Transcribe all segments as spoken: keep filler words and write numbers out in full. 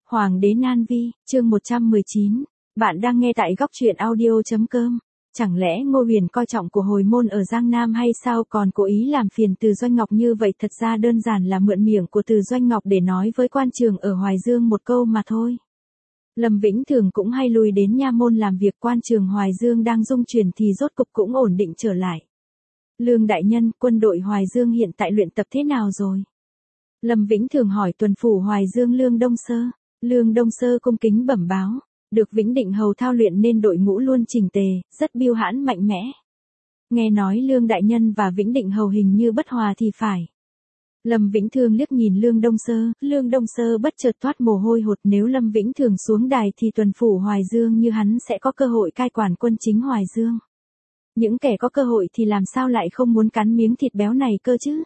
Hoàng đế Nan Vi, chương một trăm mười chín. Bạn đang nghe tại góc truyện audio.com. Chẳng lẽ Ngô Huyền coi trọng của hồi môn ở Giang Nam hay sao, còn cố ý làm phiền Từ Doanh Ngọc như vậy? Thật ra đơn giản là mượn miệng của Từ Doanh Ngọc để nói với quan trường ở Hoài Dương một câu mà thôi. Lâm Vĩnh Thường cũng hay lui đến nha môn làm việc, quan trường Hoài Dương đang dung chuyển thì rốt cục cũng ổn định trở lại. Lương đại nhân, quân đội Hoài Dương hiện tại luyện tập thế nào rồi? Lâm Vĩnh Thường hỏi tuần phủ Hoài Dương Lương Đông Sơ. Lương Đông Sơ cung kính bẩm báo, được Vĩnh Định Hầu thao luyện nên đội ngũ luôn chỉnh tề, rất biêu hãn mạnh mẽ. Nghe nói Lương đại nhân và Vĩnh Định Hầu hình như bất hòa thì phải. Lâm Vĩnh Thường liếc nhìn Lương Đông Sơ, Lương Đông Sơ bất chợt toát mồ hôi hột, nếu Lâm Vĩnh Thường xuống đài thì tuần phủ Hoài Dương như hắn sẽ có cơ hội cai quản quân chính Hoài Dương. Những kẻ có cơ hội thì làm sao lại không muốn cắn miếng thịt béo này cơ chứ?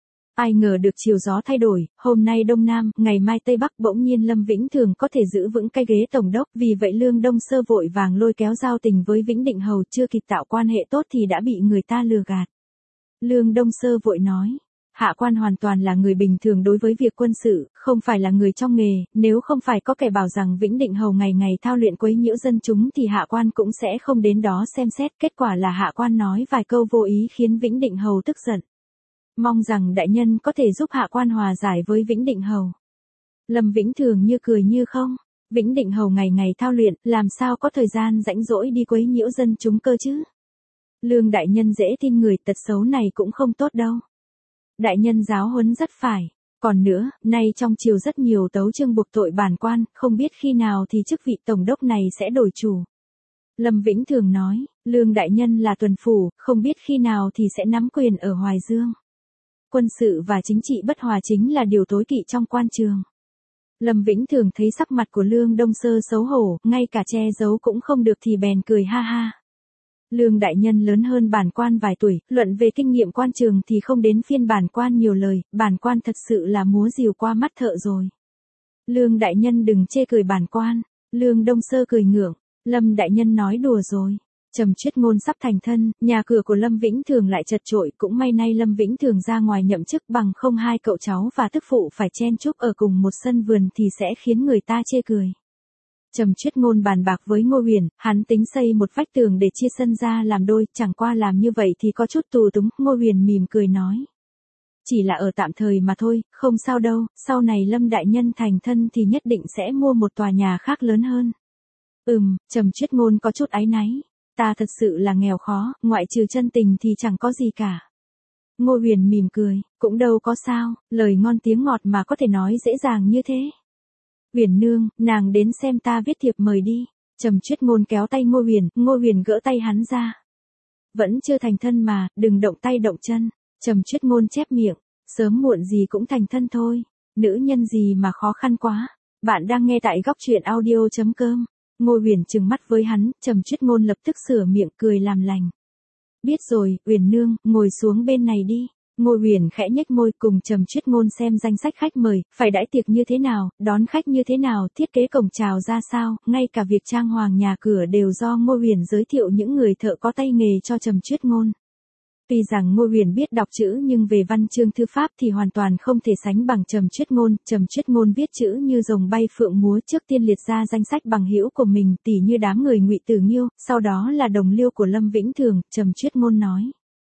Ai ngờ được chiều gió thay đổi, hôm nay Đông Nam, ngày mai Tây Bắc, bỗng nhiên Lâm Vĩnh Thường có thể giữ vững cái ghế tổng đốc, vì vậy Lương Đông Sơ vội vàng lôi kéo giao tình với Vĩnh Định Hầu, chưa kịp tạo quan hệ tốt thì đã bị người ta lừa gạt. Lương Đông Sơ vội nói, hạ quan hoàn toàn là người bình thường đối với việc quân sự, không phải là người trong nghề, nếu không phải có kẻ bảo rằng Vĩnh Định Hầu ngày ngày thao luyện quấy nhiễu dân chúng thì hạ quan cũng sẽ không đến đó xem xét, kết quả là hạ quan nói vài câu vô ý khiến Vĩnh Định Hầu tức giận. Mong rằng đại nhân có thể giúp hạ quan hòa giải với Vĩnh Định Hầu. Lâm Vĩnh Thường như cười như không, Vĩnh Định Hầu ngày ngày thao luyện, làm sao có thời gian rảnh rỗi đi quấy nhiễu dân chúng cơ chứ? Lương đại nhân dễ tin người, tật xấu này cũng không tốt đâu. Đại nhân giáo huấn rất phải. Còn nữa, nay trong triều rất nhiều tấu chương buộc tội bản quan, không biết khi nào thì chức vị tổng đốc này sẽ đổi chủ. Lâm Vĩnh Thường nói, Lương đại nhân là tuần phủ, không biết khi nào thì sẽ nắm quyền ở Hoài Dương. Quân sự và chính trị bất hòa chính là điều tối kỵ trong quan trường. Lâm Vĩnh Thường thấy sắc mặt của Lương Đông Sơ xấu hổ, ngay cả che giấu cũng không được thì bèn cười ha ha. Lương đại nhân lớn hơn bản quan vài tuổi, luận về kinh nghiệm quan trường thì không đến phiên bản quan nhiều lời, bản quan thật sự là múa rìu qua mắt thợ rồi. Lương đại nhân đừng chê cười bản quan. Lương Đông Sơ cười ngượng, Lâm đại nhân nói đùa rồi. Trầm Chuyết Ngôn sắp thành thân, nhà cửa của Lâm Vĩnh Thường lại chật chội, cũng may nay Lâm Vĩnh Thường ra ngoài nhậm chức, bằng không hai cậu cháu và tức phụ phải chen chúc ở cùng một sân vườn thì sẽ khiến người ta chê cười. Trầm Chuyết Ngôn bàn bạc với Ngô Huyền, hắn tính xây một vách tường để chia sân ra làm đôi, chẳng qua làm như vậy thì có chút tù túng. Ngô Huyền mỉm cười nói, chỉ là ở tạm thời mà thôi, không sao đâu, sau này Lâm đại nhân thành thân thì nhất định sẽ mua một tòa nhà khác lớn hơn. Ừm, Trầm Chuyết Ngôn có chút áy náy. Ta thật sự là nghèo khó, ngoại trừ chân tình thì chẳng có gì cả. Ngô Huyền mỉm cười, cũng đâu có sao, lời ngon tiếng ngọt mà có thể nói dễ dàng như thế. Huyền nương, nàng đến xem ta viết thiệp mời đi. Trầm Chuyết Ngôn kéo tay Ngô Huyền, Ngô Huyền gỡ tay hắn ra. Vẫn chưa thành thân mà, đừng động tay động chân. Trầm Chuyết Ngôn chép miệng, sớm muộn gì cũng thành thân thôi. Nữ nhân gì mà khó khăn quá. Bạn đang nghe tại góc truyện audio.com. Ngô Huyền trừng mắt với hắn, Trầm Chuyết Ngôn lập tức sửa miệng cười làm lành. Biết rồi, Huyền nương, ngồi xuống bên này đi. Ngô Huyền khẽ nhếch môi, cùng Trầm Chuyết Ngôn xem danh sách khách mời, phải đãi tiệc như thế nào, đón khách như thế nào, thiết kế cổng chào ra sao, ngay cả việc trang hoàng nhà cửa đều do Ngô Huyền giới thiệu những người thợ có tay nghề cho Trầm Chuyết Ngôn. Tuy rằng Ngô Huyền biết đọc chữ nhưng về văn chương thư pháp thì hoàn toàn không thể sánh bằng Trầm Chuyết Ngôn. Trầm Chuyết Ngôn viết chữ như rồng bay phượng múa, trước tiên liệt ra danh sách bằng hữu của mình, tỉ như đám người Ngụy Tử Nghiêu, sau đó là đồng liêu của Lâm Vĩnh Thường. Trầm Chuyết Ngôn nói,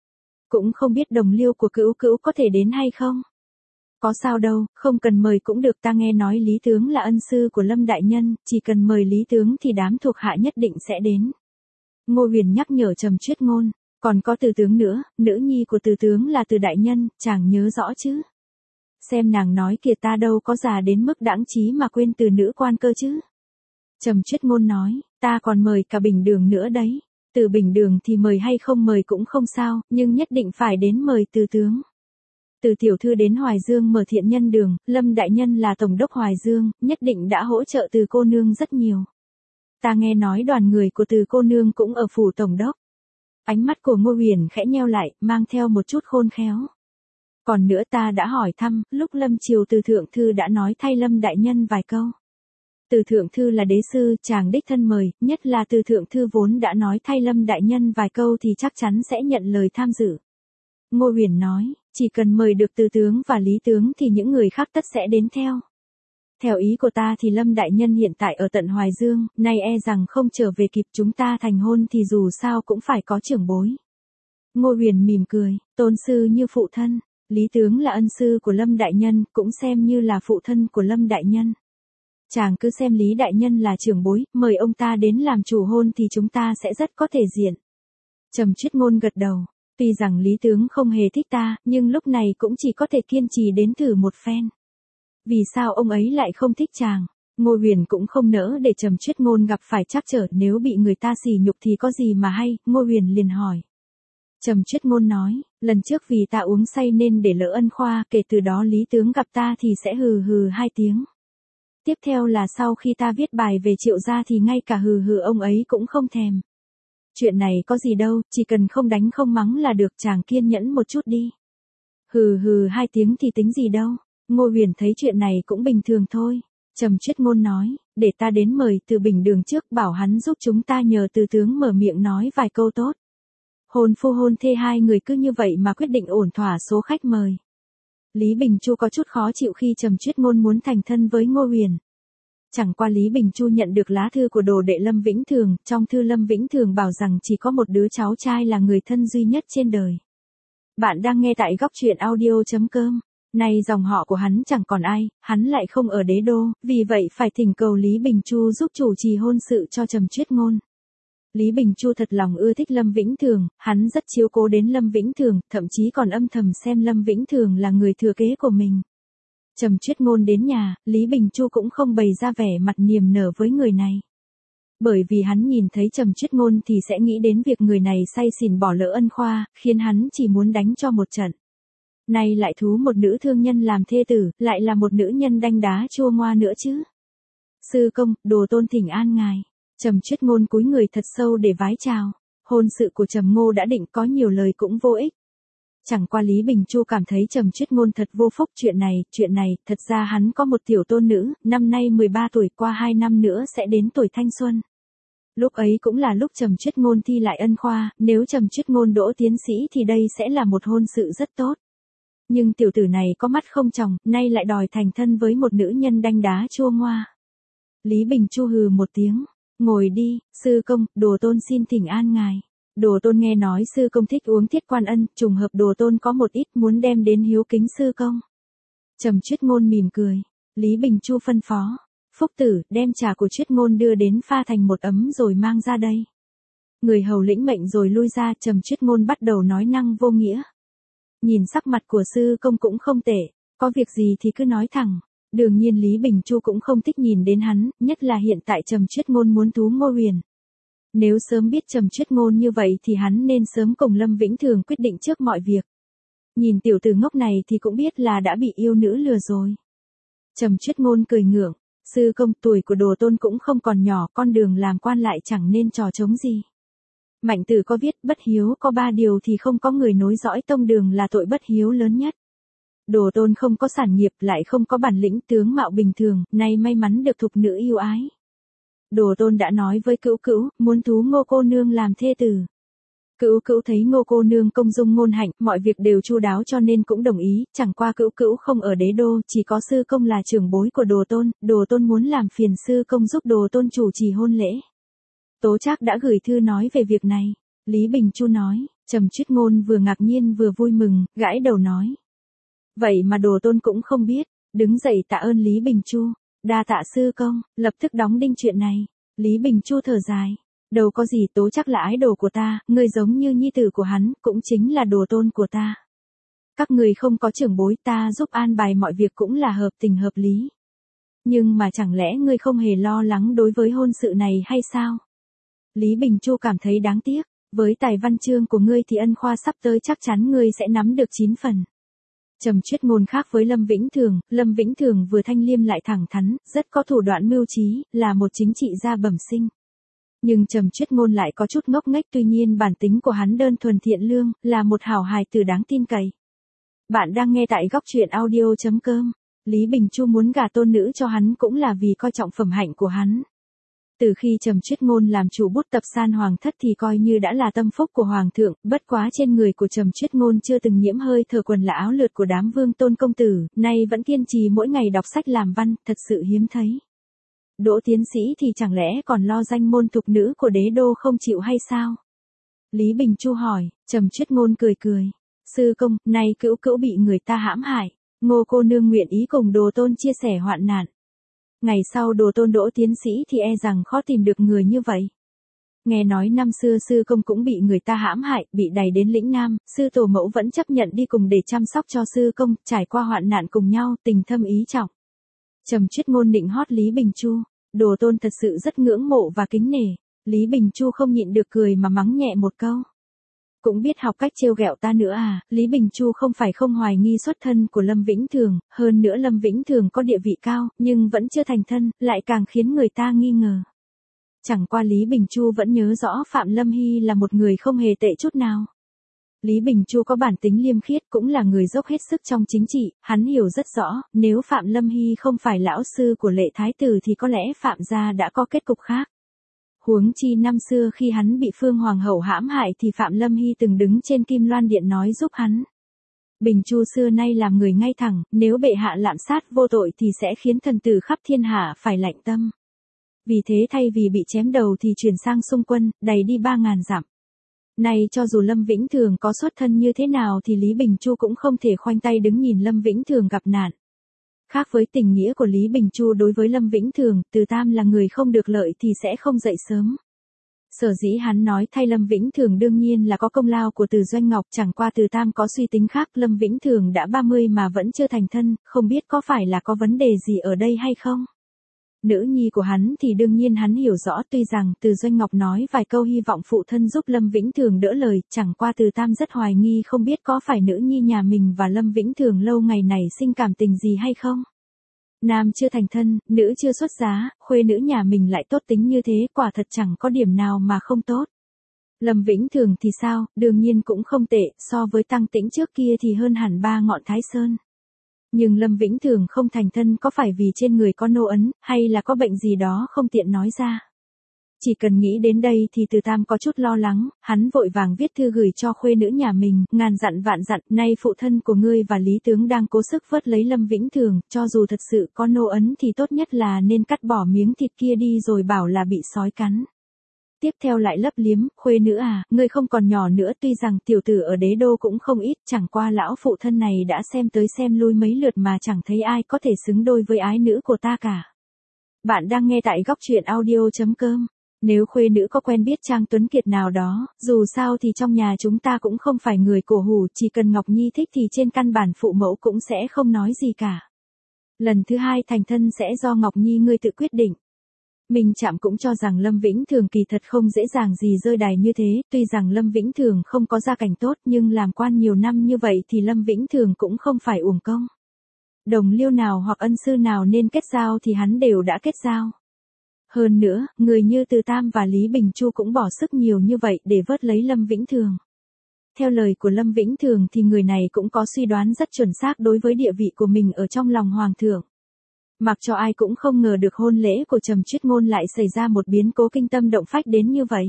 cũng không biết đồng liêu của Cữu Cữu có thể đến hay không. Có sao đâu, không cần mời cũng được, ta nghe nói Lý tướng là ân sư của Lâm đại nhân, chỉ cần mời Lý tướng thì đám thuộc hạ nhất định sẽ đến. Ngô Huyền nhắc nhở Trầm Chuyết Ngôn. Còn có Từ tướng nữa, nữ nhi của Từ tướng là Từ đại nhân, chàng nhớ rõ chứ? Xem nàng nói kìa, ta đâu có già đến mức đãng trí mà quên Từ nữ quan cơ chứ. Trầm Chuyết Ngôn nói, ta còn mời cả Bình Đường nữa đấy. Từ Bình Đường thì mời hay không mời cũng không sao, nhưng nhất định phải đến mời Từ tướng. Từ tiểu thư đến Hoài Dương mở Thiện Nhân Đường, Lâm đại nhân là tổng đốc Hoài Dương, nhất định đã hỗ trợ Từ cô nương rất nhiều. Ta nghe nói đoàn người của Từ cô nương cũng ở phủ tổng đốc. Ánh mắt của Ngô Huyền khẽ nheo lại, mang theo một chút khôn khéo. Còn nữa, ta đã hỏi thăm, lúc lâm triều Từ thượng thư đã nói thay Lâm đại nhân vài câu. Từ thượng thư là đế sư, chàng đích thân mời, nhất là Từ thượng thư vốn đã nói thay Lâm đại nhân vài câu thì chắc chắn sẽ nhận lời tham dự. Ngô Huyền nói, chỉ cần mời được Từ tướng và Lý tướng thì những người khác tất sẽ đến theo. Theo ý của ta thì Lâm đại nhân hiện tại ở tận Hoài Dương, nay e rằng không trở về kịp, chúng ta thành hôn thì dù sao cũng phải có trưởng bối. Ngô Huyền mỉm cười, tôn sư như phụ thân, Lý tướng là ân sư của Lâm đại nhân, cũng xem như là phụ thân của Lâm đại nhân. Chàng cứ xem Lý đại nhân là trưởng bối, mời ông ta đến làm chủ hôn thì chúng ta sẽ rất có thể diện. Trầm Chuyết Ngôn gật đầu, tuy rằng Lý tướng không hề thích ta, nhưng lúc này cũng chỉ có thể kiên trì đến thử một phen. Vì sao ông ấy lại không thích chàng? Ngô Huyền cũng không nỡ để Trầm Chuyết Ngôn gặp phải trắc trở, nếu bị người ta sỉ nhục thì có gì mà hay, Ngô Huyền liền hỏi. Trầm Chuyết Ngôn nói, lần trước vì ta uống say nên để lỡ ân khoa, kể từ đó Lý tướng gặp ta thì sẽ hừ hừ hai tiếng. Tiếp theo là sau khi ta viết bài về Triệu gia thì ngay cả hừ hừ ông ấy cũng không thèm. Chuyện này có gì đâu, chỉ cần không đánh không mắng là được, chàng kiên nhẫn một chút đi. Hừ hừ hai tiếng thì tính gì đâu. Ngô Huyền thấy chuyện này cũng bình thường thôi. Trầm Chuyết Ngôn nói, để ta đến mời Từ Bình Đường trước, bảo hắn giúp chúng ta nhờ Từ tướng mở miệng nói vài câu tốt. Hôn phu hôn thê hai người cứ như vậy mà quyết định ổn thỏa số khách mời. Lý Bình Chu có chút khó chịu khi Trầm Chuyết Ngôn muốn thành thân với Ngô Huyền. Chẳng qua Lý Bình Chu nhận được lá thư của đồ đệ Lâm Vĩnh Thường, trong thư Lâm Vĩnh Thường bảo rằng chỉ có một đứa cháu trai là người thân duy nhất trên đời. Bạn đang nghe tại góc truyện audio chấm com. Nay dòng họ của hắn chẳng còn ai, hắn lại không ở đế đô, vì vậy phải thỉnh cầu Lý Bình Chu giúp chủ trì hôn sự cho Trầm Chuyết Ngôn. Lý Bình Chu thật lòng ưa thích Lâm Vĩnh Thường, hắn rất chiếu cố đến Lâm Vĩnh Thường, thậm chí còn âm thầm xem Lâm Vĩnh Thường là người thừa kế của mình. Trầm Chuyết Ngôn đến nhà, Lý Bình Chu cũng không bày ra vẻ mặt niềm nở với người này. Bởi vì hắn nhìn thấy Trầm Chuyết Ngôn thì sẽ nghĩ đến việc người này say xỉn bỏ lỡ ân khoa, khiến hắn chỉ muốn đánh cho một trận. Nay lại thú một nữ thương nhân làm thê tử, lại là một nữ nhân đanh đá chua ngoa nữa chứ. Sư công, đồ tôn thỉnh an ngài. Trầm Chuyết Ngôn cúi người thật sâu để vái chào. Hôn sự của Trầm Ngô đã định, có nhiều lời cũng vô ích. Chẳng qua Lý Bình Chu cảm thấy Trầm Chuyết Ngôn thật vô phúc. Chuyện này, chuyện này, thật ra hắn có một tiểu tôn nữ, năm nay mười ba tuổi, qua hai năm nữa sẽ đến tuổi thanh xuân. Lúc ấy cũng là lúc Trầm Chuyết Ngôn thi lại ân khoa, nếu Trầm Chuyết Ngôn đỗ tiến sĩ thì đây sẽ là một hôn sự rất tốt. Nhưng tiểu tử này có mắt không tròng, nay lại đòi thành thân với một nữ nhân đanh đá chua ngoa. Lý Bình Chu hừ một tiếng, ngồi đi, sư công, đồ tôn xin thỉnh an ngài. Đồ tôn nghe nói sư công thích uống Thiết Quan Ân, trùng hợp đồ tôn có một ít muốn đem đến hiếu kính sư công. Trầm Chuyết Ngôn mỉm cười, Lý Bình Chu phân phó, Phúc tử, đem trà của Chuyết Ngôn đưa đến pha thành một ấm rồi mang ra đây. Người hầu lĩnh mệnh rồi lui ra, Trầm Chuyết Ngôn bắt đầu nói năng vô nghĩa. Nhìn sắc mặt của sư công cũng không tệ, có việc gì thì cứ nói thẳng. Đương nhiên Lý Bình Chu cũng không thích nhìn đến hắn, nhất là hiện tại Trầm Chuyết Ngôn muốn thú Ngô Huyền. Nếu sớm biết Trầm Chuyết Ngôn như vậy thì hắn nên sớm cùng Lâm Vĩnh Thường quyết định trước mọi việc. Nhìn tiểu tử ngốc này thì cũng biết là đã bị yêu nữ lừa rồi. Trầm Chuyết Ngôn cười ngượng, sư công, tuổi của đồ tôn cũng không còn nhỏ, con đường làm quan lại chẳng nên trò trống gì. Mạnh Tử có viết, bất hiếu có ba điều thì không có người nối dõi tông đường là tội bất hiếu lớn nhất. Đồ tôn không có sản nghiệp, lại không có bản lĩnh, tướng mạo bình thường, nay may mắn được thục nữ yêu ái. Đồ tôn đã nói với Cữu Cữu, muốn thú Ngô cô nương làm thê tử. Cữu Cữu thấy Ngô cô nương công dung ngôn hạnh, mọi việc đều chu đáo cho nên cũng đồng ý, chẳng qua Cữu Cữu không ở đế đô, chỉ có sư công là trưởng bối của đồ tôn, đồ tôn muốn làm phiền sư công giúp đồ tôn chủ trì hôn lễ. Tố Trác đã gửi thư nói về việc này. Lý Bình Chu nói, Trầm Chuyết Ngôn vừa ngạc nhiên vừa vui mừng, gãi đầu nói. Vậy mà đồ tôn cũng không biết, đứng dậy tạ ơn Lý Bình Chu, đa tạ sư công, lập tức đóng đinh chuyện này. Lý Bình Chu thở dài, đâu có gì, Tố Trác là ái đồ của ta, người giống như nhi tử của hắn, cũng chính là đồ tôn của ta. Các người không có trưởng bối, ta giúp an bài mọi việc cũng là hợp tình hợp lý. Nhưng mà chẳng lẽ ngươi không hề lo lắng đối với hôn sự này hay sao? Lý Bình Chu cảm thấy đáng tiếc, với tài văn chương của ngươi thì ân khoa sắp tới chắc chắn ngươi sẽ nắm được chín phần. Trầm Chuyết Ngôn khác với Lâm Vĩnh Thường, Lâm Vĩnh Thường vừa thanh liêm lại thẳng thắn, rất có thủ đoạn mưu trí, là một chính trị gia bẩm sinh. Nhưng Trầm Chuyết Ngôn lại có chút ngốc nghếch, tuy nhiên bản tính của hắn đơn thuần thiện lương, là một hảo hài tử đáng tin cậy. Bạn đang nghe tại góc truyện audio chấm com. Lý Bình Chu muốn gả tôn nữ cho hắn cũng là vì coi trọng phẩm hạnh của hắn. Từ khi Trầm Chuyết Ngôn làm chủ bút tập San Hoàng Thất thì coi như đã là tâm phúc của Hoàng thượng, bất quá trên người của Trầm Chuyết Ngôn chưa từng nhiễm hơi thở quần là áo lượt của đám vương tôn công tử, nay vẫn kiên trì mỗi ngày đọc sách làm văn, thật sự hiếm thấy. Đỗ tiến sĩ thì chẳng lẽ còn lo danh môn thục nữ của đế đô không chịu hay sao? Lý Bình Chu hỏi. Trầm Chuyết Ngôn cười cười. Sư công, nay cữu cữu bị người ta hãm hại, Ngô cô nương nguyện ý cùng Đồ Tôn chia sẻ hoạn nạn. Ngày sau Đồ Tôn Đỗ tiến sĩ thì e rằng khó tìm được người như vậy. Nghe nói năm xưa sư công cũng bị người ta hãm hại, bị đày đến lĩnh Nam, sư tổ mẫu vẫn chấp nhận đi cùng để chăm sóc cho sư công, trải qua hoạn nạn cùng nhau, tình thâm ý trọng. Trầm Chuyết Ngôn định hót Lý Bình Chu. Đồ Tôn thật sự rất ngưỡng mộ và kính nể. Lý Bình Chu không nhịn được cười mà mắng nhẹ một câu. Cũng biết học cách trêu ghẹo ta nữa à? Lý Bình Chu không phải không hoài nghi xuất thân của Lâm Vĩnh Thường, hơn nữa Lâm Vĩnh Thường có địa vị cao, nhưng vẫn chưa thành thân, lại càng khiến người ta nghi ngờ. Chẳng qua Lý Bình Chu vẫn nhớ rõ Phạm Lâm Hy là một người không hề tệ chút nào. Lý Bình Chu có bản tính liêm khiết, cũng là người dốc hết sức trong chính trị, hắn hiểu rất rõ, nếu Phạm Lâm Hy không phải lão sư của Lệ Thái Tử thì có lẽ Phạm gia đã có kết cục khác. Huống chi năm xưa khi hắn bị Phương Hoàng hậu hãm hại thì Phạm Lâm Hy từng đứng trên Kim Loan Điện nói giúp hắn. Bình Chu xưa nay làm người ngay thẳng, nếu bệ hạ lạm sát vô tội thì sẽ khiến thần tử khắp thiên hạ phải lạnh tâm. Vì thế thay vì bị chém đầu thì chuyển sang xung quân, đày đi ba ngàn dặm. Này cho dù Lâm Vĩnh Thường có xuất thân như thế nào thì Lý Bình Chu cũng không thể khoanh tay đứng nhìn Lâm Vĩnh Thường gặp nạn. Khác với tình nghĩa của Lý Bình Chu đối với Lâm Vĩnh Thường, Từ Tam là người không được lợi thì sẽ không dậy sớm. Sở dĩ hắn nói thay Lâm Vĩnh Thường đương nhiên là có công lao của Từ Doanh Ngọc, chẳng qua Từ Tam có suy tính khác. Lâm Vĩnh Thường đã ba mươi mà vẫn chưa thành thân, không biết có phải là có vấn đề gì ở đây hay không? Nữ nhi của hắn thì đương nhiên hắn hiểu rõ, tuy rằng Từ Doanh Ngọc nói vài câu hy vọng phụ thân giúp Lâm Vĩnh Thường đỡ lời, chẳng qua Từ Tam rất hoài nghi không biết có phải nữ nhi nhà mình và Lâm Vĩnh Thường lâu ngày này sinh cảm tình gì hay không. Nam chưa thành thân, nữ chưa xuất giá, khuê nữ nhà mình lại tốt tính như thế, quả thật chẳng có điểm nào mà không tốt. Lâm Vĩnh Thường thì sao, đương nhiên cũng không tệ, so với Tăng Tĩnh trước kia thì hơn hẳn ba ngọn Thái Sơn. Nhưng Lâm Vĩnh Thường không thành thân có phải vì trên người có nô ấn, hay là có bệnh gì đó không tiện nói ra. Chỉ cần nghĩ đến đây thì Từ Tam có chút lo lắng, hắn vội vàng viết thư gửi cho khuê nữ nhà mình, ngàn dặn vạn dặn, nay phụ thân của ngươi và Lý Tướng đang cố sức vớt lấy Lâm Vĩnh Thường, cho dù thật sự có nô ấn thì tốt nhất là nên cắt bỏ miếng thịt kia đi rồi bảo là bị sói cắn. Tiếp theo lại lấp liếm, khuê nữ à, ngươi không còn nhỏ nữa, tuy rằng tiểu tử ở đế đô cũng không ít, chẳng qua lão phụ thân này đã xem tới xem lui mấy lượt mà chẳng thấy ai có thể xứng đôi với ái nữ của ta cả. Bạn đang nghe tại góc truyện audio chấm com. Nếu khuê nữ có quen biết Trang Tuấn Kiệt nào đó, dù sao thì trong nhà chúng ta cũng không phải người cổ hủ, chỉ cần Ngọc Nhi thích thì trên căn bản phụ mẫu cũng sẽ không nói gì cả. Lần thứ hai thành thân sẽ do Ngọc Nhi ngươi tự quyết định. Minh Trạm cũng cho rằng Lâm Vĩnh Thường kỳ thật không dễ dàng gì rơi đài như thế, tuy rằng Lâm Vĩnh Thường không có gia cảnh tốt nhưng làm quan nhiều năm như vậy thì Lâm Vĩnh Thường cũng không phải uổng công. Đồng liêu nào hoặc ân sư nào nên kết giao thì hắn đều đã kết giao. Hơn nữa, người như Từ Tam và Lý Bình Chu cũng bỏ sức nhiều như vậy để vớt lấy Lâm Vĩnh Thường. Theo lời của Lâm Vĩnh Thường thì người này cũng có suy đoán rất chuẩn xác đối với địa vị của mình ở trong lòng Hoàng thượng. Mặc cho ai cũng không ngờ được hôn lễ của Trầm Chuyết Ngôn lại xảy ra một biến cố kinh tâm động phách đến như vậy.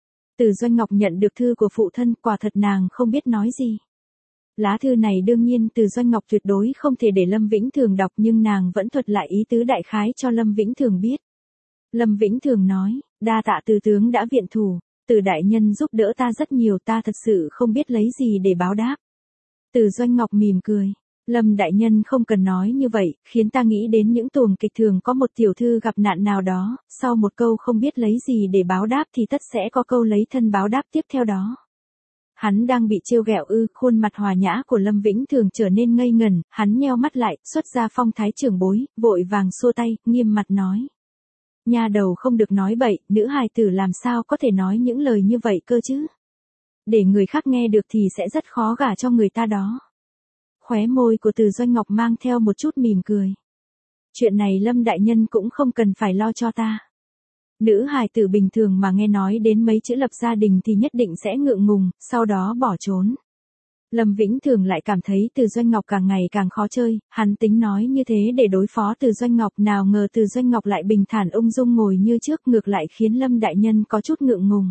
Từ Doanh Ngọc nhận được thư của phụ thân, quả thật nàng không biết nói gì. Lá thư này đương nhiên Từ Doanh Ngọc tuyệt đối không thể để Lâm Vĩnh Thường đọc, nhưng nàng vẫn thuật lại ý tứ đại khái cho Lâm Vĩnh Thường biết. Lâm Vĩnh Thường nói, đa tạ Từ tướng đã viện thủ, Từ đại nhân giúp đỡ ta rất nhiều, ta thật sự không biết lấy gì để báo đáp. Từ Doanh Ngọc mỉm cười. Lâm đại nhân không cần nói như vậy, khiến ta nghĩ đến những tuồng kịch thường có một tiểu thư gặp nạn nào đó, sau một câu không biết lấy gì để báo đáp thì tất sẽ có câu lấy thân báo đáp tiếp theo đó. Hắn đang bị trêu ghẹo ư? Khuôn mặt hòa nhã của Lâm Vĩnh Thường trở nên ngây ngần, hắn nheo mắt lại, xuất ra phong thái trưởng bối, vội vàng xua tay, nghiêm mặt nói. Nha đầu không được nói bậy, nữ hài tử làm sao có thể nói những lời như vậy cơ chứ? Để người khác nghe được thì sẽ rất khó gả cho người ta đó. Khóe môi của Từ Doanh Ngọc mang theo một chút mỉm cười. Chuyện này Lâm đại nhân cũng không cần phải lo cho ta. Nữ hài tử bình thường mà nghe nói đến mấy chữ lập gia đình thì nhất định sẽ ngượng ngùng, sau đó bỏ trốn. Lâm Vĩnh Thường lại cảm thấy Từ Doanh Ngọc càng ngày càng khó chơi, hắn tính nói như thế để đối phó Từ Doanh Ngọc, nào ngờ Từ Doanh Ngọc lại bình thản ung dung ngồi như trước, ngược lại khiến Lâm đại nhân có chút ngượng ngùng.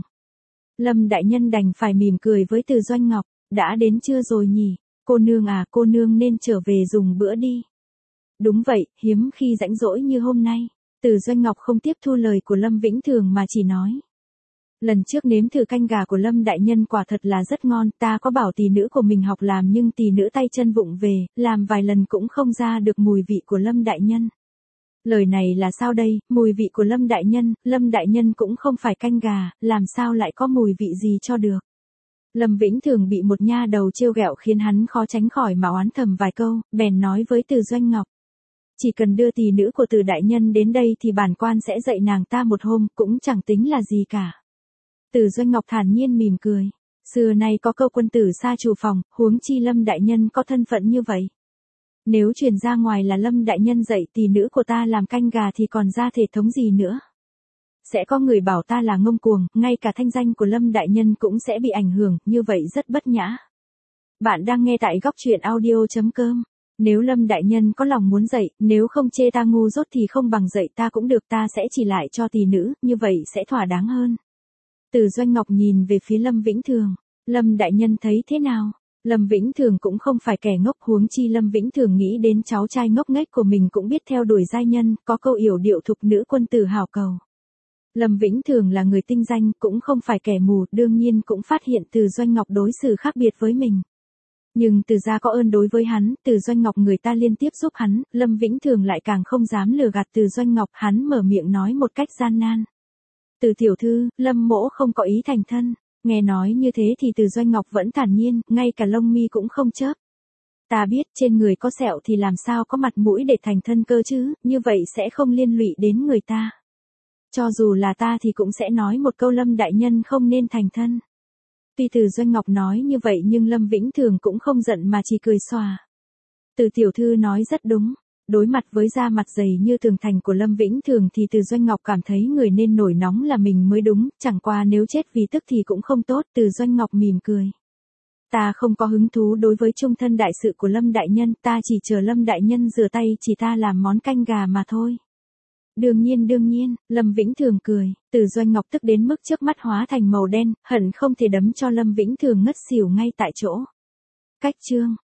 Lâm đại nhân đành phải mỉm cười với Từ Doanh Ngọc, đã đến chưa rồi nhỉ, cô nương à, cô nương nên trở về dùng bữa đi. Đúng vậy, hiếm khi rảnh rỗi như hôm nay. Từ Doanh Ngọc không tiếp thu lời của Lâm Vĩnh Thường mà chỉ nói. Lần trước nếm thử canh gà của Lâm đại nhân quả thật là rất ngon, ta có bảo tỷ nữ của mình học làm nhưng tỷ nữ tay chân vụng về, làm vài lần cũng không ra được mùi vị của Lâm đại nhân. Lời này là sao đây, mùi vị của Lâm đại nhân, Lâm đại nhân cũng không phải canh gà, làm sao lại có mùi vị gì cho được. Lâm Vĩnh Thường bị một nha đầu trêu ghẹo khiến hắn khó tránh khỏi mà oán thầm vài câu, bèn nói với Từ Doanh Ngọc. Chỉ cần đưa tỷ nữ của Từ đại nhân đến đây thì bản quan sẽ dạy nàng ta một hôm, cũng chẳng tính là gì cả. Từ Doanh Ngọc thản nhiên mỉm cười. Xưa nay có câu quân tử xa chủ phòng, huống chi Lâm đại nhân có thân phận như vậy. Nếu truyền ra ngoài là Lâm đại nhân dạy tỷ nữ của ta làm canh gà thì còn ra thể thống gì nữa. Sẽ có người bảo ta là ngông cuồng, ngay cả thanh danh của Lâm đại nhân cũng sẽ bị ảnh hưởng, như vậy rất bất nhã. Bạn đang nghe tại góc truyện audio chấm com. Nếu Lâm đại nhân có lòng muốn dạy, nếu không chê ta ngu dốt thì không bằng dạy ta cũng được, ta sẽ chỉ lại cho tỷ nữ, như vậy sẽ thỏa đáng hơn. Từ Doanh Ngọc nhìn về phía Lâm Vĩnh Thường. Lâm đại nhân thấy thế nào? Lâm Vĩnh Thường cũng không phải kẻ ngốc, huống chi Lâm Vĩnh Thường nghĩ đến cháu trai ngốc nghếch của mình cũng biết theo đuổi giai nhân, có câu yểu điệu thục nữ quân tử hảo cầu. Lâm Vĩnh Thường là người tinh danh, cũng không phải kẻ mù, đương nhiên cũng phát hiện Từ Doanh Ngọc đối xử khác biệt với mình. Nhưng Từ gia có ơn đối với hắn, Từ Doanh Ngọc người ta liên tiếp giúp hắn, Lâm Vĩnh Thường lại càng không dám lừa gạt Từ Doanh Ngọc, hắn mở miệng nói một cách gian nan. Từ tiểu thư, Lâm mỗ không có ý thành thân. Nghe nói như thế thì Từ Doanh Ngọc vẫn thản nhiên, ngay cả lông mi cũng không chớp. Ta biết trên người có sẹo thì làm sao có mặt mũi để thành thân cơ chứ, như vậy sẽ không liên lụy đến người ta. Cho dù là ta thì cũng sẽ nói một câu Lâm đại nhân không nên thành thân. Tuy Từ Doanh Ngọc nói như vậy nhưng Lâm Vĩnh Thường cũng không giận mà chỉ cười xòa. Từ tiểu thư nói rất đúng. Đối mặt với da mặt dày như tường thành của Lâm Vĩnh Thường thì Từ Doanh Ngọc cảm thấy người nên nổi nóng là mình mới đúng, chẳng qua nếu chết vì tức thì cũng không tốt. Từ Doanh Ngọc mỉm cười. Ta không có hứng thú đối với chung thân đại sự của Lâm đại nhân, ta chỉ chờ Lâm đại nhân rửa tay chỉ ta làm món canh gà mà thôi. Đương nhiên đương nhiên, Lâm Vĩnh Thường cười. Từ Doanh Ngọc tức đến mức trước mắt hóa thành màu đen, hận không thể đấm cho Lâm Vĩnh Thường ngất xỉu ngay tại chỗ. Cách chương